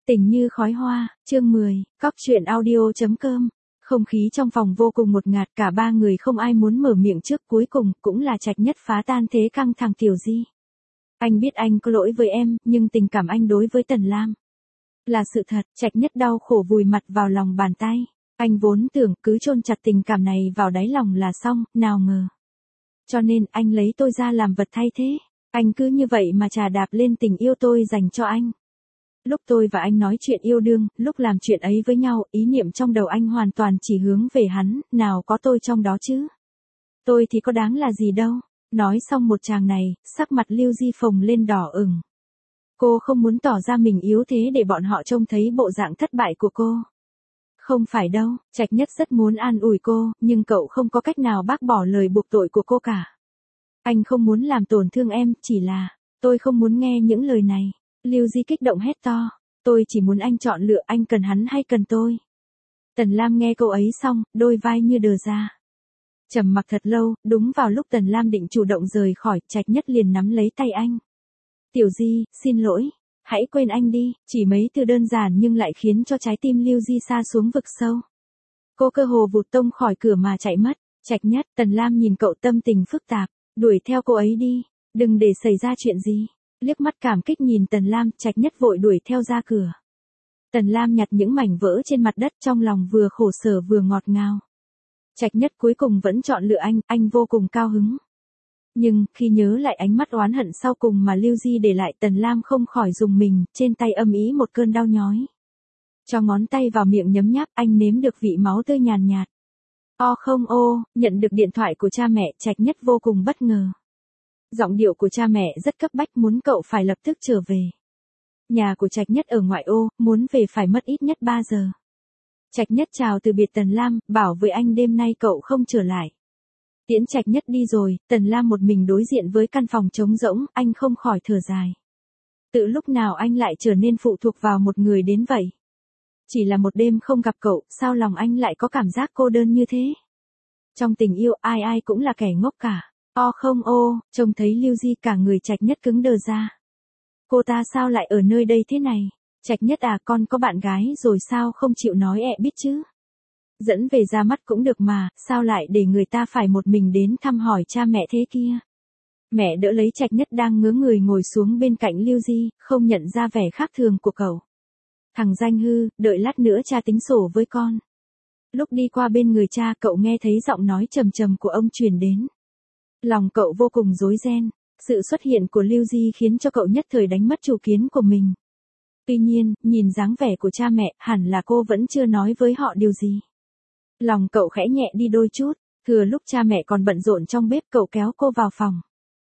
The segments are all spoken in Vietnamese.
Tình như khói hoa, chương 10, Cóc truyện audio.com. Không khí trong phòng vô cùng ngột ngạt, cả ba người không ai muốn mở miệng trước, cuối cùng cũng là Trạch Nhất phá tan thế căng thẳng. Tiểu Di, anh biết anh có lỗi với em, nhưng tình cảm anh đối với Tần Lam là sự thật. Trạch Nhất đau khổ vùi mặt vào lòng bàn tay. Anh vốn tưởng cứ chôn chặt tình cảm này vào đáy lòng là xong, nào ngờ. Cho nên anh lấy tôi ra làm vật thay thế. Anh cứ như vậy mà trà đạp lên tình yêu tôi dành cho anh. Lúc tôi và anh nói chuyện yêu đương, lúc làm chuyện ấy với nhau, ý niệm trong đầu anh hoàn toàn chỉ hướng về hắn, nào có tôi trong đó chứ. Tôi thì có đáng là gì đâu. Nói xong một tràng này, sắc mặt Lưu Di phồng lên đỏ ửng. Cô không muốn tỏ ra mình yếu thế để bọn họ trông thấy bộ dạng thất bại của cô. Không phải đâu, Trạch Nhất rất muốn an ủi cô, nhưng cậu không có cách nào bác bỏ lời buộc tội của cô cả. Anh không muốn làm tổn thương em, chỉ là, tôi không muốn nghe những lời này. Lưu Di kích động hét to, tôi chỉ muốn anh chọn lựa, anh cần hắn hay cần tôi. Tần Lam nghe câu ấy xong, đôi vai như đờ ra. Trầm mặc thật lâu, đúng vào lúc Tần Lam định chủ động rời khỏi, Trạch Nhất liền nắm lấy tay anh. Tiểu Di, xin lỗi, hãy quên anh đi, chỉ mấy từ đơn giản nhưng lại khiến cho trái tim Lưu Di sa xuống vực sâu. Cô cơ hồ vụt tông khỏi cửa mà chạy mất. Trạch Nhất, Tần Lam nhìn cậu tâm tình phức tạp, đuổi theo cô ấy đi, đừng để xảy ra chuyện gì. Liếc mắt cảm kích nhìn Tần Lam, Trạch Nhất vội đuổi theo ra cửa. Tần Lam nhặt những mảnh vỡ trên mặt đất, trong lòng vừa khổ sở vừa ngọt ngào. Trạch Nhất cuối cùng vẫn chọn lựa anh vô cùng cao hứng. Nhưng, khi nhớ lại ánh mắt oán hận sau cùng mà Lưu Di để lại, Tần Lam không khỏi rùng mình, trên tay âm ý một cơn đau nhói. Cho ngón tay vào miệng nhấm nháp, anh nếm được vị máu tươi nhàn nhạt. Không ô, nhận được điện thoại của cha mẹ, Trạch Nhất vô cùng bất ngờ. Giọng điệu của cha mẹ rất cấp bách, muốn cậu phải lập tức trở về. Nhà của Trạch Nhất ở ngoại ô, muốn về phải mất ít nhất 3 giờ. Trạch Nhất chào từ biệt Tần Lam, bảo với anh đêm nay cậu không trở lại. Tiễn Trạch Nhất đi rồi, Tần Lam một mình đối diện với căn phòng trống rỗng, anh không khỏi thở dài. Từ lúc nào anh lại trở nên phụ thuộc vào một người đến vậy? Chỉ là một đêm không gặp cậu, sao lòng anh lại có cảm giác cô đơn như thế? Trong tình yêu, ai ai cũng là kẻ ngốc cả. Không ô, trông thấy Lưu Di cả người Trạch Nhất cứng đờ ra. Cô ta sao lại ở nơi đây thế này? Trạch Nhất à, con có bạn gái rồi sao không chịu nói biết chứ? Dẫn về ra mắt cũng được mà, sao lại để người ta phải một mình đến thăm hỏi cha mẹ thế kia? Mẹ đỡ lấy Trạch Nhất đang ngớ người ngồi xuống bên cạnh Lưu Di, không nhận ra vẻ khác thường của cậu. Thằng danh hư, đợi lát nữa cha tính sổ với con. Lúc đi qua bên người cha, cậu nghe thấy giọng nói trầm trầm của ông truyền đến. Lòng cậu vô cùng rối ren, sự xuất hiện của Lưu Di khiến cho cậu nhất thời đánh mất chủ kiến của mình. Tuy nhiên, nhìn dáng vẻ của cha mẹ, hẳn là cô vẫn chưa nói với họ điều gì. Lòng cậu khẽ nhẹ đi đôi chút, thừa lúc cha mẹ còn bận rộn trong bếp, cậu kéo cô vào phòng.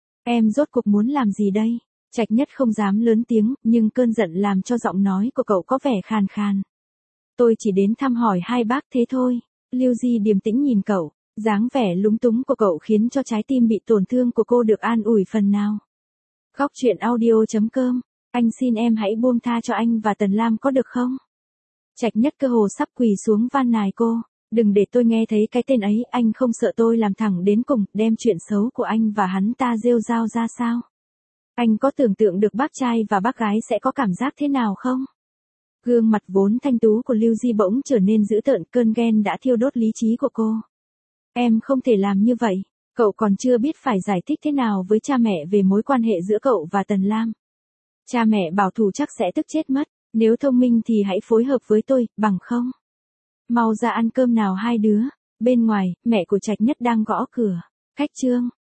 Em rốt cuộc muốn làm gì đây? Trạch Nhất không dám lớn tiếng, nhưng cơn giận làm cho giọng nói của cậu có vẻ khàn khàn. Tôi chỉ đến thăm hỏi hai bác thế thôi. Lưu Di điềm tĩnh nhìn cậu. Dáng vẻ lúng túng của cậu khiến cho trái tim bị tổn thương của cô được an ủi phần nào. Cóc truyện audio.com. Anh xin em hãy buông tha cho anh và Tần Lam có được không? Trạch Nhất cơ hồ sắp quỳ xuống van nài cô. Đừng để tôi nghe thấy cái tên ấy, anh không sợ tôi làm thẳng đến cùng, đem chuyện xấu của anh và hắn ta rêu rao ra sao? Anh có tưởng tượng được bác trai và bác gái sẽ có cảm giác thế nào không? Gương mặt vốn thanh tú của Lưu Di bỗng trở nên dữ tợn, cơn ghen đã thiêu đốt lý trí của cô. Em không thể làm như vậy, cậu còn chưa biết phải giải thích thế nào với cha mẹ về mối quan hệ giữa cậu và Tần Lam. Cha mẹ bảo thủ chắc sẽ tức chết mất, nếu thông minh thì hãy phối hợp với tôi, bằng không. Mau ra ăn cơm nào hai đứa. Bên ngoài, mẹ của Trạch Nhất đang gõ cửa. Khách Trương,